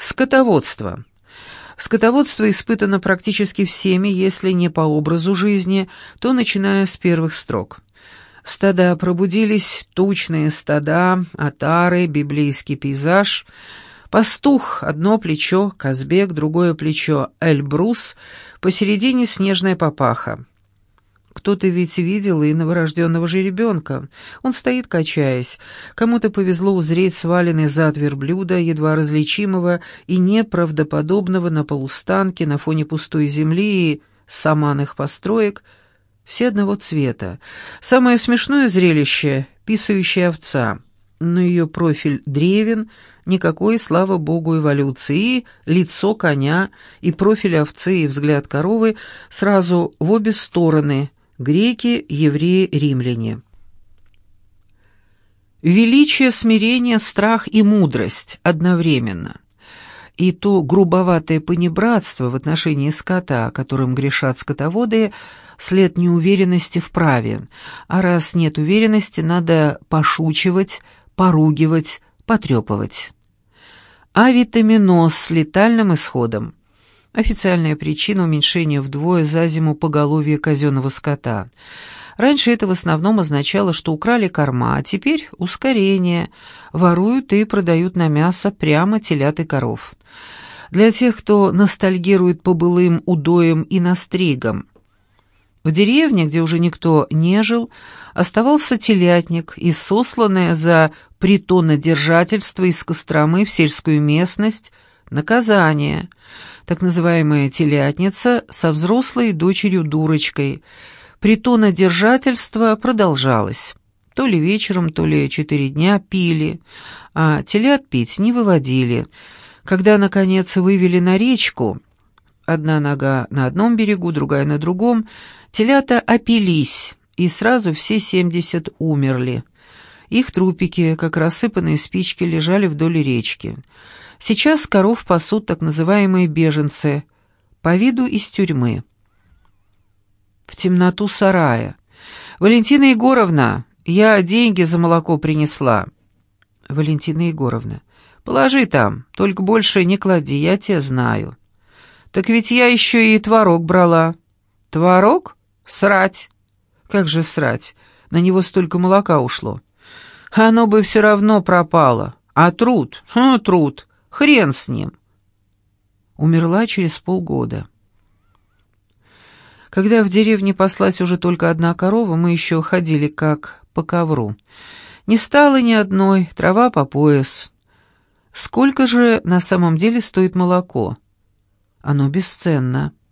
Скотоводство. Скотоводство испытано практически всеми, если не по образу жизни, то начиная с первых строк. Стада пробудились, тучные стада, отары, библейский пейзаж. Пастух, одно плечо, Казбек, другое плечо, Эльбрус, посередине снежная папаха. Кто-то ведь видел и новорожденного жеребенка. Он стоит, качаясь. Кому-то повезло узреть сваленный зад верблюда, едва различимого и неправдоподобного на полустанке на фоне пустой земли и саманных построек, все одного цвета. Самое смешное зрелище — писающая овца. Но ее профиль древен, никакой, слава богу, эволюции, и лицо коня, и профиль овцы, и взгляд коровы сразу в обе стороны — греки, евреи, римляне. Величие, смирение, страх и мудрость одновременно. И то грубоватое понебратство в отношении скота, которым грешат скотоводы, след неуверенности в праве, а раз нет уверенности, надо пошучивать, поругивать, потрепывать. Авитаминоз с летальным исходом. Официальная причина уменьшения вдвое за зиму поголовья казенного скота. Раньше это в основном означало, что украли корма, а теперь ускорение, воруют и продают на мясо прямо телят и коров. Для тех, кто ностальгирует по былым удоям и настригам. В деревне, где уже никто не жил, оставался телятник, и сосланное за притонодержательство из Костромы в сельскую местность наказание, так называемая телятница со взрослой дочерью-дурочкой. Притонодержательство продолжалось. То ли вечером, то ли 4 дня пили, а телят пить не выводили. Когда, наконец, вывели на речку, одна нога на одном берегу, другая на другом, телята опились, и сразу все 70 умерли. Их трупики, как рассыпанные спички, лежали вдоль речки. Сейчас коров пасут так называемые беженцы, по виду из тюрьмы. В темноту сарая. «Валентина Егоровна, я деньги за молоко принесла». «Валентина Егоровна, положи там, только больше не клади, я тебя знаю». «Так ведь я еще и творог брала». «Творог? Срать». «Как же срать? На него столько молока ушло». «Оно бы все равно пропало. А труд? Труд. Хрен с ним». Умерла через полгода. Когда в деревне паслась уже только одна корова, мы еще ходили как по ковру. Не стало ни одной, трава по пояс. Сколько же на самом деле стоит молоко? Оно бесценно.